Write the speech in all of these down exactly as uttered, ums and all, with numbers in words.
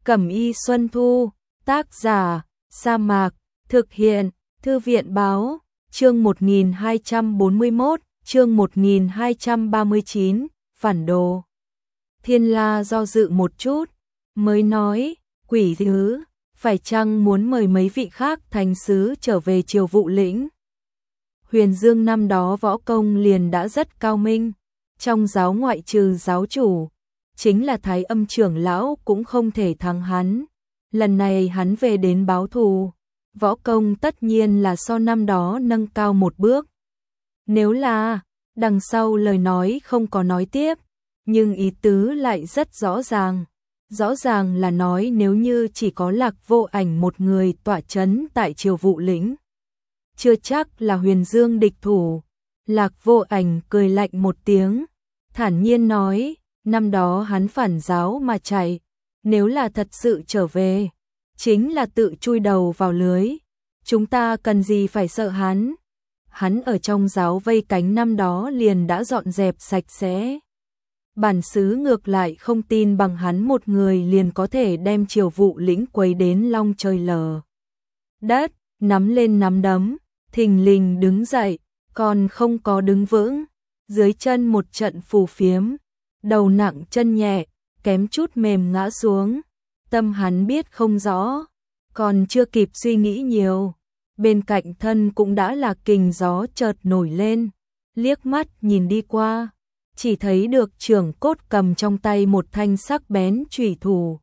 Cẩm y Xuân Thu, tác giả, Sa Mạc, thực hiện, Thư viện báo, chương một nghìn hai trăm bốn mươi mốt, chương một nghìn hai trăm ba mươi chín, phản đồ. Thiên La do dự một chút, mới nói, quỷ thứ, phải chăng muốn mời mấy vị khác thành sứ trở về Triều Vụ lĩnh? Huyền Dương năm đó võ công liền đã rất cao minh, trong giáo ngoại trừ giáo chủ, chính là Thái Âm trưởng lão cũng không thể thắng hắn. Lần này hắn về đến báo thù, võ công tất nhiên là so năm đó nâng cao một bước. Nếu là, đằng sau lời nói không có nói tiếp, nhưng ý tứ lại rất rõ ràng. Rõ ràng là nói nếu như chỉ có Lạc Vô Ảnh một người tọa chấn tại Triều Vụ lĩnh, chưa chắc là Huyền Dương địch thủ. Lạc Vô Ảnh cười lạnh một tiếng, thản nhiên nói, năm đó hắn phản giáo mà chạy, nếu là thật sự trở về, chính là tự chui đầu vào lưới, chúng ta cần gì phải sợ hắn. Hắn ở trong giáo vây cánh năm đó liền đã dọn dẹp sạch sẽ. Bản xứ ngược lại không tin bằng hắn một người liền có thể đem Triều Vụ lĩnh quấy đến long trời lở đất, nắm lên nắm đấm, thình lình đứng dậy, còn không có đứng vững, dưới chân một trận phù phiếm, đầu nặng chân nhẹ, kém chút mềm ngã xuống. Tâm hắn biết không rõ, còn chưa kịp suy nghĩ nhiều, bên cạnh thân cũng đã là kình gió chợt nổi lên, liếc mắt nhìn đi qua, chỉ thấy được Trưởng Cốt cầm trong tay một thanh sắc bén chủy thủ,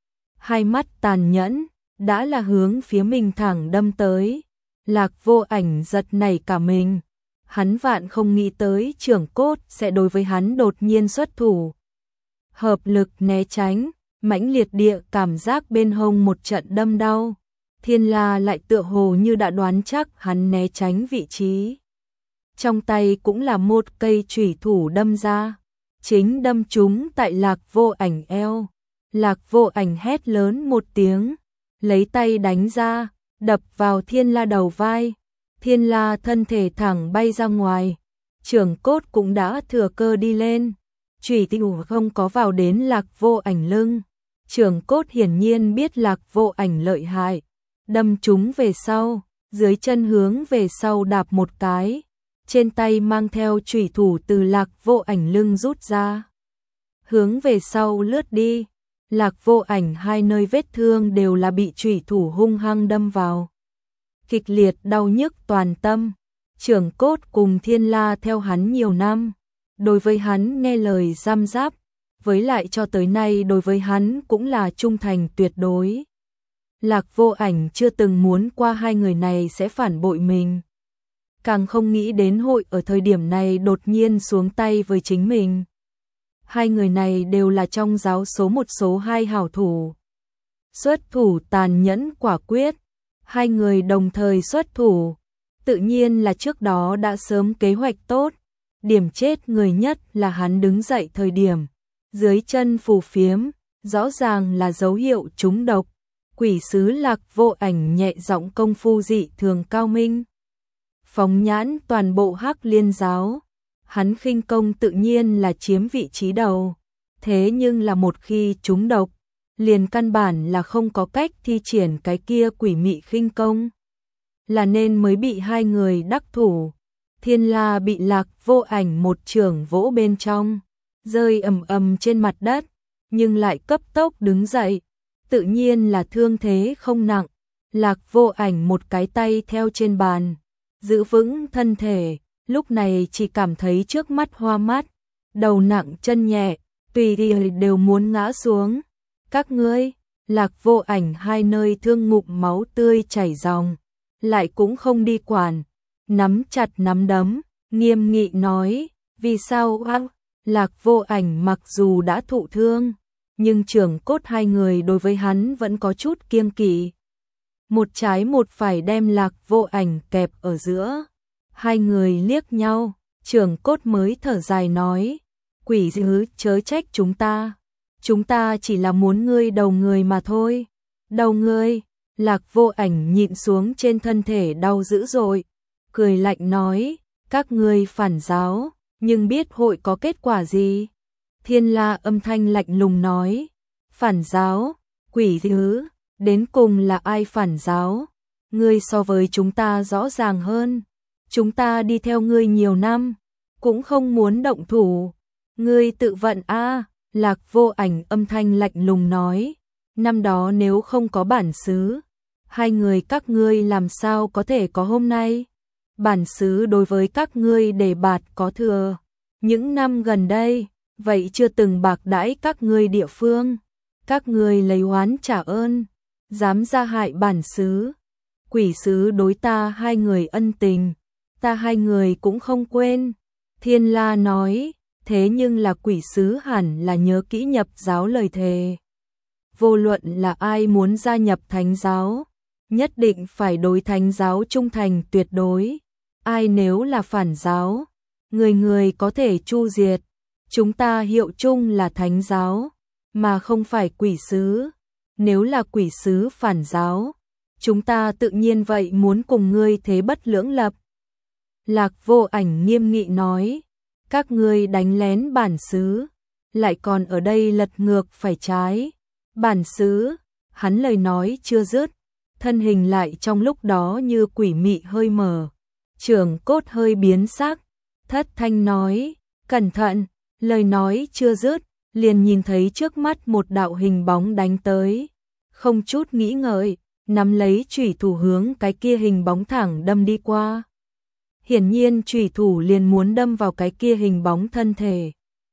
hai mắt tàn nhẫn, đã là hướng phía mình thẳng đâm tới. Lạc Vô Ảnh giật nảy cả mình, hắn vạn không nghĩ tới Trưởng Cốt sẽ đối với hắn đột nhiên xuất thủ. Hợp lực né tránh, mãnh liệt địa cảm giác bên hông một trận đâm đau. Thiên La lại tựa hồ như đã đoán chắc hắn né tránh vị trí. Trong tay cũng là một cây chủy thủ đâm ra, chính đâm trúng tại Lạc Vô Ảnh eo. Lạc Vô Ảnh hét lớn một tiếng, lấy tay đánh ra, đập vào Thiên La đầu vai. Thiên La thân thể thẳng bay ra ngoài, Trưởng Cốt cũng đã thừa cơ đi lên. Chủy thủ không có vào đến Lạc Vô Ảnh lưng. Trưởng Cốt hiển nhiên biết Lạc Vô Ảnh lợi hại, đâm trúng về sau, dưới chân hướng về sau đạp một cái, trên tay mang theo chủy thủ từ Lạc Vô Ảnh lưng rút ra, hướng về sau lướt đi. Lạc Vô Ảnh hai nơi vết thương đều là bị chủy thủ hung hăng đâm vào, kịch liệt đau nhức toàn tâm. Trưởng Cốt cùng Thiên La theo hắn nhiều năm, đối với hắn nghe lời giam giáp, với lại cho tới nay đối với hắn cũng là trung thành tuyệt đối. Lạc Vô Ảnh chưa từng muốn qua hai người này sẽ phản bội mình, càng không nghĩ đến hội ở thời điểm này đột nhiên xuống tay với chính mình. Hai người này đều là trong giáo số một số hai hảo thủ, xuất thủ tàn nhẫn quả quyết. Hai người đồng thời xuất thủ, tự nhiên là trước đó đã sớm kế hoạch tốt. Điểm chết người nhất là hắn đứng dậy thời điểm, dưới chân phù phiếm, rõ ràng là dấu hiệu trúng độc. Quỷ sứ Lạc Vô Ảnh nhẹ giọng công phu dị thường cao minh, phóng nhãn toàn bộ Hắc Liên giáo, hắn khinh công tự nhiên là chiếm vị trí đầu, thế nhưng là một khi trúng độc, liền căn bản là không có cách thi triển cái kia quỷ mị khinh công, là nên mới bị hai người đắc thủ. Thiên La bị Lạc Vô Ảnh một chưởng vỗ bên trong, rơi ầm ầm trên mặt đất, nhưng lại cấp tốc đứng dậy, tự nhiên là thương thế không nặng. Lạc Vô Ảnh một cái tay theo trên bàn, giữ vững thân thể, lúc này chỉ cảm thấy trước mắt hoa mắt, đầu nặng chân nhẹ, tùy đi đều muốn ngã xuống. Các ngươi, Lạc Vô Ảnh hai nơi thương ngụm máu tươi chảy ròng, lại cũng không đi quản, nắm chặt nắm đấm, nghiêm nghị nói, vì sao hăng? Lạc Vô Ảnh mặc dù đã thụ thương, nhưng Trưởng Cốt hai người đối với hắn vẫn có chút kiêng kỵ. Một trái một phải đem Lạc Vô Ảnh kẹp ở giữa. Hai người liếc nhau, Trưởng Cốt mới thở dài nói, quỷ dữ chớ trách chúng ta. Chúng ta chỉ là muốn ngươi đầu người mà thôi. Đầu ngươi, Lạc Vô Ảnh nhịn xuống trên thân thể đau dữ dội, cười lạnh nói, các ngươi phản giáo, nhưng biết hội có kết quả gì? Thiên La âm thanh lạnh lùng nói, phản giáo, Quỷ dữ, đến cùng là ai phản giáo? Ngươi so với chúng ta rõ ràng hơn. Chúng ta đi theo ngươi nhiều năm, cũng không muốn động thủ. Ngươi tự vận a. Lạc Vô Ảnh âm thanh lạnh lùng nói, năm đó nếu không có bản xứ, hai người các ngươi làm sao có thể có hôm nay? Bản xứ đối với các ngươi đề bạt có thừa, những năm gần đây, vậy chưa từng bạc đãi các ngươi địa phương, các ngươi lấy oán trả ơn, dám ra hại bản xứ. Quỷ sứ đối ta hai người ân tình, ta hai người cũng không quên. Thiên La nói, thế nhưng là quỷ sứ hẳn là nhớ kỹ nhập giáo lời thề. Vô luận là ai muốn gia nhập thánh giáo, nhất định phải đối thánh giáo trung thành tuyệt đối. Ai nếu là phản giáo, người người có thể chu diệt. Chúng ta hiệu chung là thánh giáo, mà không phải quỷ sứ. Nếu là quỷ sứ phản giáo, chúng ta tự nhiên vậy muốn cùng ngươi thế bất lưỡng lập. Lạc Vô Ảnh nghiêm nghị nói, các ngươi đánh lén bản xứ, lại còn ở đây lật ngược phải trái. Bản xứ, hắn lời nói chưa dứt, thân hình lại trong lúc đó như quỷ mị hơi mờ. Trưởng cốt hơi biến sắc, thất thanh nói, cẩn thận, lời nói chưa dứt, liền nhìn thấy trước mắt một đạo hình bóng đánh tới. Không chút nghĩ ngợi, nắm lấy chủy thủ hướng cái kia hình bóng thẳng đâm đi qua. Hiển nhiên chủy thủ liền muốn đâm vào cái kia hình bóng thân thể.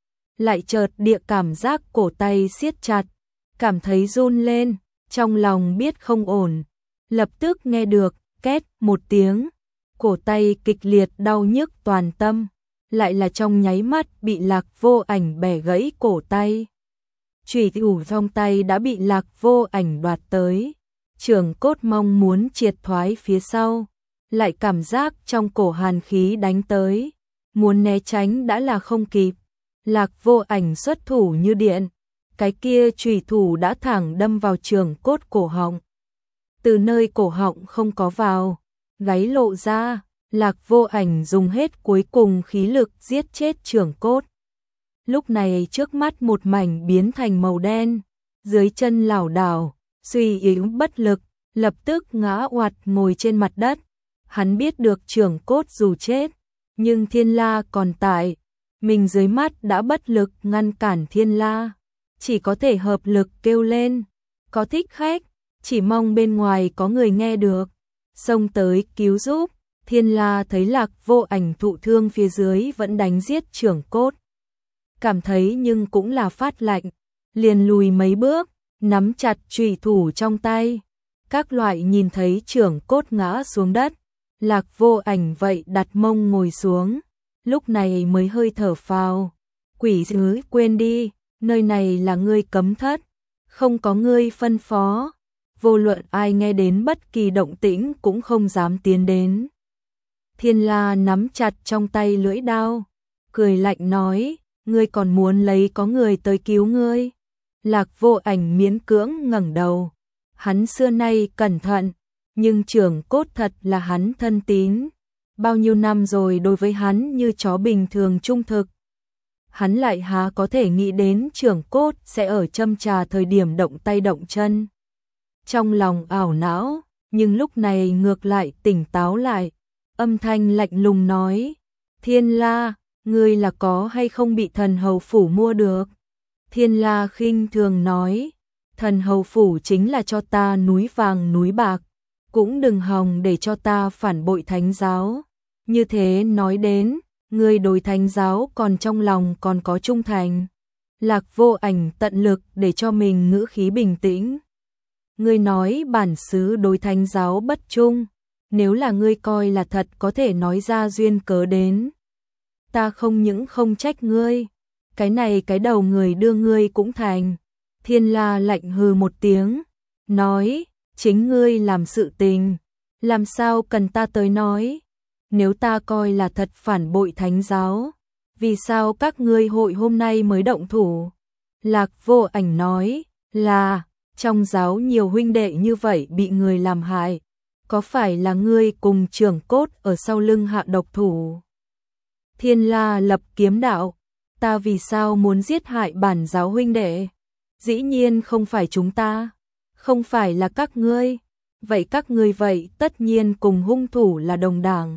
Lại chợt địa cảm giác cổ tay siết chặt, cảm thấy run lên, trong lòng biết không ổn. Lập tức nghe được, két một tiếng, cổ tay kịch liệt đau nhức toàn tâm, lại là trong nháy mắt bị Lạc Vô Ảnh bẻ gãy cổ tay. Chủy thủ trong tay đã bị Lạc Vô Ảnh đoạt tới, Trường cốt mong muốn triệt thoái phía sau, lại cảm giác trong cổ hàn khí đánh tới, muốn né tránh đã là không kịp. Lạc Vô Ảnh xuất thủ như điện, cái kia chủy thủ đã thẳng đâm vào Trường cốt cổ họng. Từ nơi cổ họng không có vào, gáy lộ ra, Lạc Vô Ảnh dùng hết cuối cùng khí lực giết chết Trường cốt. Lúc này trước mắt một mảnh biến thành màu đen, dưới chân lảo đảo, suy yếu bất lực, lập tức ngã oạt ngồi trên mặt đất. Hắn biết được Trường cốt dù chết, nhưng Thiên La còn tại, mình dưới mắt đã bất lực ngăn cản Thiên La, chỉ có thể hợp lực kêu lên, có thích khách, chỉ mong bên ngoài có người nghe được, xông tới cứu giúp. Thiên La thấy Lạc Vô Ảnh thụ thương phía dưới vẫn đánh giết Trường cốt, cảm thấy nhưng cũng là phát lạnh, liền lùi mấy bước, nắm chặt chủy thủ trong tay. Các loại nhìn thấy Trường cốt ngã xuống đất, Lạc Vô Ảnh vậy đặt mông ngồi xuống, lúc này mới hơi thở phào. Quỷ dữ, quên đi, nơi này là ngươi cấm thất, không có ngươi phân phó, vô luận ai nghe đến bất kỳ động tĩnh cũng không dám tiến đến. Thiên La nắm chặt trong tay lưỡi đao, cười lạnh nói, ngươi còn muốn lấy có người tới cứu ngươi. Lạc Vô Ảnh miễn cưỡng ngẩng đầu, hắn xưa nay cẩn thận, nhưng Trường cốt thật là hắn thân tín, bao nhiêu năm rồi đối với hắn như chó bình thường trung thực. Hắn lại há có thể nghĩ đến Trường cốt sẽ ở châm trà thời điểm động tay động chân. Trong lòng ảo não, nhưng lúc này ngược lại tỉnh táo lại, âm thanh lạnh lùng nói, Thiên La, ngươi là có hay không bị thần hầu phủ mua được? Thiên La khinh thường nói, thần hầu phủ chính là cho ta núi vàng núi bạc, cũng đừng hòng để cho ta phản bội thánh giáo. Như thế nói đến, ngươi đối thánh giáo còn trong lòng còn có trung thành. Lạc Vô Ảnh tận lực để cho mình ngữ khí bình tĩnh. Ngươi nói bản xứ đối thánh giáo bất trung, nếu là ngươi coi là thật có thể nói ra duyên cớ đến. Ta không những không trách ngươi, cái này cái đầu người đưa ngươi cũng thành. Thiên La lạnh hừ một tiếng, nói, chính ngươi làm sự tình, làm sao cần ta tới nói. Nếu ta coi là thật phản bội thánh giáo, vì sao các ngươi hội hôm nay mới động thủ? Lạc Vô Ảnh nói, là, trong giáo nhiều huynh đệ như vậy bị người làm hại, có phải là ngươi cùng Trường cốt ở sau lưng hạ độc thủ? Thiên La lập kiếm đạo, ta vì sao muốn giết hại bản giáo huynh đệ? Dĩ nhiên không phải chúng ta, Không phải là các ngươi. Vậy các ngươi vậy tất nhiên cùng hung thủ là đồng đảng.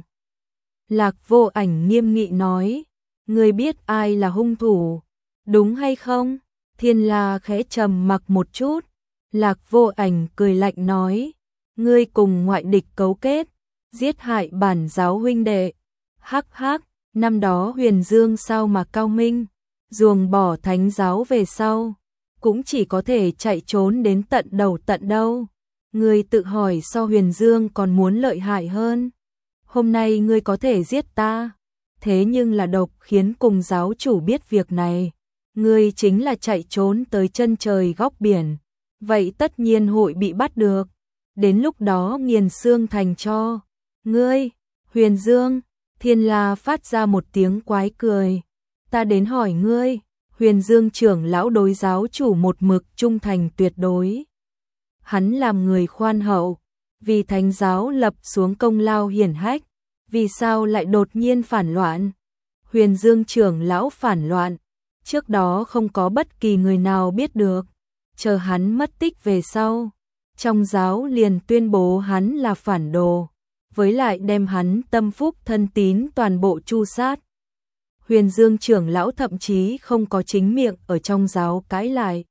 Lạc Vô Ảnh nghiêm nghị nói, ngươi biết ai là hung thủ, đúng hay không? Thiên La khẽ trầm mặc một chút, Lạc Vô Ảnh cười lạnh nói, ngươi cùng ngoại địch cấu kết, giết hại bản giáo huynh đệ. Hắc hắc, năm đó Huyền Dương sao mà cao minh, ruồng bỏ thánh giáo về sau, cũng chỉ có thể chạy trốn đến tận đầu tận đâu. Ngươi tự hỏi so Huyền Dương còn muốn lợi hại hơn. Hôm nay ngươi có thể giết ta, thế nhưng là độc khiến cùng giáo chủ biết việc này. Ngươi chính là chạy trốn tới chân trời góc biển, vậy tất nhiên hội bị bắt được. Đến lúc đó nghiền xương thành tro. Ngươi, Huyền Dương, Thiên La phát ra một tiếng quái cười. Ta đến hỏi ngươi, Huyền Dương trưởng lão đối giáo chủ một mực trung thành tuyệt đối. Hắn làm người khoan hậu, vì thánh giáo lập xuống công lao hiển hách, vì sao lại đột nhiên phản loạn? Huyền Dương trưởng lão phản loạn, trước đó không có bất kỳ người nào biết được, chờ hắn mất tích về sau, trong giáo liền tuyên bố hắn là phản đồ, với lại đem hắn tâm phúc thân tín toàn bộ tru sát. Huyền Dương trưởng lão thậm chí không có chính miệng ở trong giáo cãi lại.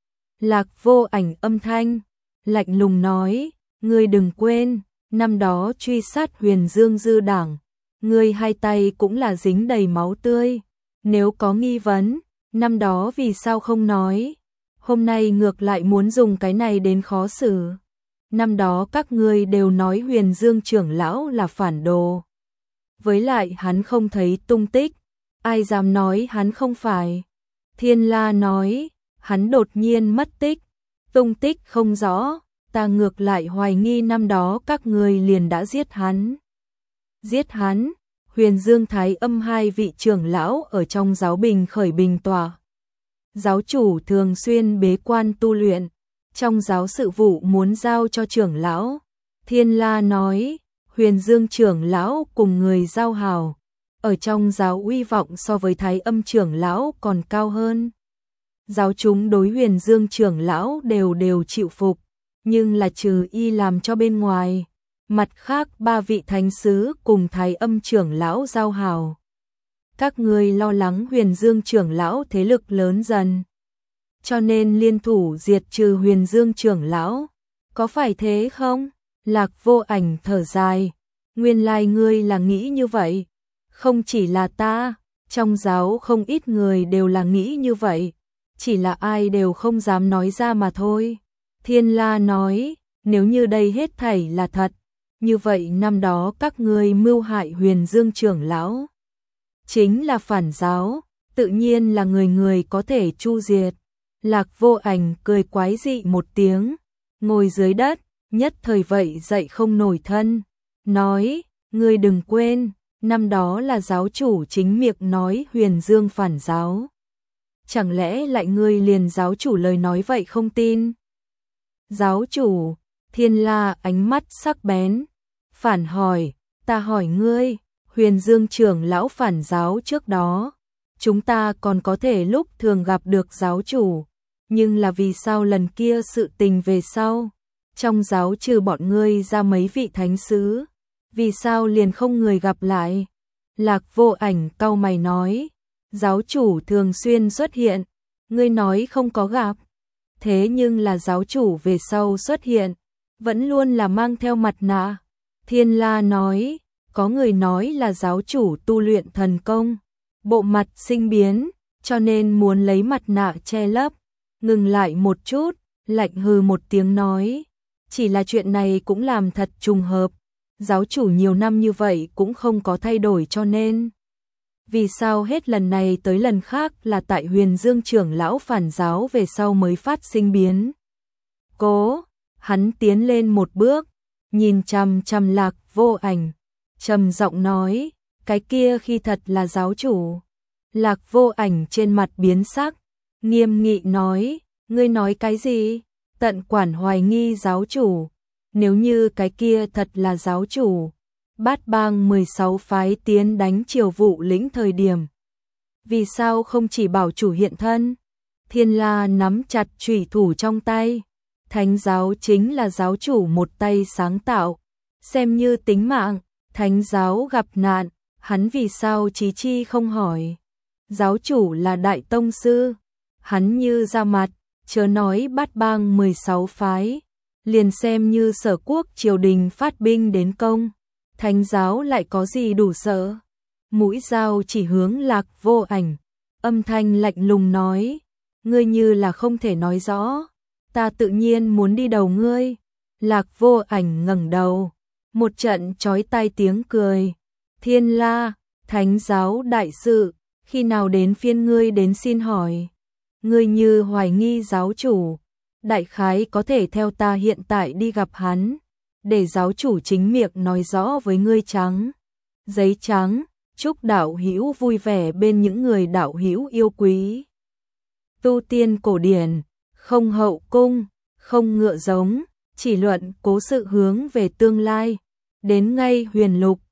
Lạc Vô Ảnh âm thanh lạnh lùng nói, ngươi đừng quên, năm đó truy sát Huyền Dương dư đảng, ngươi hai tay cũng là dính đầy máu tươi. Nếu có nghi vấn, năm đó vì sao không nói? Hôm nay ngược lại muốn dùng cái này đến khó xử. Năm đó các ngươi đều nói Huyền Dương trưởng lão là phản đồ. Với lại hắn không thấy tung tích, ai dám nói hắn không phải? Thiên La nói, hắn đột nhiên mất tích, tung tích không rõ, ta ngược lại hoài nghi năm đó các ngươi liền đã giết hắn. Giết hắn? Huyền Dương Thái Âm hai vị trưởng lão ở trong giáo bình khởi bình tòa. Giáo chủ thường xuyên bế quan tu luyện, trong giáo sự vụ muốn giao cho trưởng lão. Thiên La nói, Huyền Dương trưởng lão cùng người giao hảo, ở trong giáo uy vọng so với Thái Âm trưởng lão còn cao hơn. Giáo chúng đối Huyền Dương trưởng lão đều đều chịu phục, nhưng là trừ y làm cho bên ngoài, mặt khác ba vị thánh sứ cùng Thái Âm trưởng lão giao hảo. Các ngươi lo lắng Huyền Dương trưởng lão thế lực lớn dần, cho nên liên thủ diệt trừ Huyền Dương trưởng lão, có phải thế không? Lạc Vô Ảnh thở dài, nguyên lai ngươi là nghĩ như vậy, không chỉ là ta, trong giáo không ít người đều là nghĩ như vậy, chỉ là ai đều không dám nói ra mà thôi. Thiên La nói, nếu như đây hết thảy là thật, như vậy năm đó các ngươi mưu hại Huyền Dương trưởng lão, chính là phản giáo, tự nhiên là người người có thể chu diệt. Lạc Vô Ảnh cười quái dị một tiếng, ngồi dưới đất, nhất thời vậy dậy không nổi thân, nói, ngươi đừng quên, năm đó là giáo chủ chính miệng nói Huyền Dương phản giáo. Chẳng lẽ lại ngươi liền giáo chủ lời nói vậy không tin? Giáo chủ, Thiên La ánh mắt sắc bén, phản hỏi, ta hỏi ngươi, Huyền Dương trưởng lão phản giáo trước đó, chúng ta còn có thể lúc thường gặp được giáo chủ, nhưng là vì sao lần kia sự tình về sau, trong giáo trừ bọn ngươi ra mấy vị thánh sứ, vì sao liền không người gặp lại? Lạc Vô Ảnh cau mày nói, giáo chủ thường xuyên xuất hiện, ngươi nói không có gặp, thế nhưng là giáo chủ về sau xuất hiện, vẫn luôn là mang theo mặt nạ. Thiên La nói, có người nói là giáo chủ tu luyện thần công, bộ mặt sinh biến, cho nên muốn lấy mặt nạ che lấp. Ngừng lại một chút, lạnh hừ một tiếng nói, chỉ là chuyện này cũng làm thật trùng hợp, giáo chủ nhiều năm như vậy cũng không có thay đổi cho nên. Vì sao hết lần này tới lần khác là tại Huyền Dương trưởng lão phản giáo về sau mới phát sinh biến? Cố, hắn tiến lên một bước, nhìn chằm chằm Lạc Vô Ảnh, trầm giọng nói, cái kia khi thật là giáo chủ. Lạc Vô Ảnh trên mặt biến sắc, nghiêm nghị nói, ngươi nói cái gì? Tận quản hoài nghi giáo chủ, nếu như cái kia thật là giáo chủ, Bát Bang mười sáu phái tiến đánh Triều Vụ lĩnh thời điểm, vì sao không chỉ bảo chủ hiện thân? Thiên La nắm chặt chủy thủ trong tay, Thánh giáo chính là giáo chủ một tay sáng tạo, xem như tính mạng, thánh giáo gặp nạn, hắn vì sao chí chi không hỏi. Giáo chủ là đại tông sư, hắn như ra mặt, chớ nói bát bang mười sáu phái, liền xem như Sở Quốc triều đình phát binh đến công, thánh giáo lại có gì đủ sợ. Mũi dao chỉ hướng Lạc Vô Ảnh, âm thanh lạnh lùng nói, ngươi như là không thể nói rõ, ta tự nhiên muốn đi đầu ngươi. Lạc Vô Ảnh ngẩng đầu, một trận chói tai tiếng cười, Thiên La, thánh giáo đại sự, khi nào đến phiên ngươi đến xin hỏi. Ngươi như hoài nghi giáo chủ, đại khái có thể theo ta hiện tại đi gặp hắn, để giáo chủ chính miệng nói rõ với ngươi trắng. Giấy trắng, chúc đạo hữu vui vẻ bên những người đạo hữu yêu quý. Tu tiên cổ điển, không hậu cung, không ngựa giống, chỉ luận cố sự hướng về tương lai. Đến ngay huyền lục,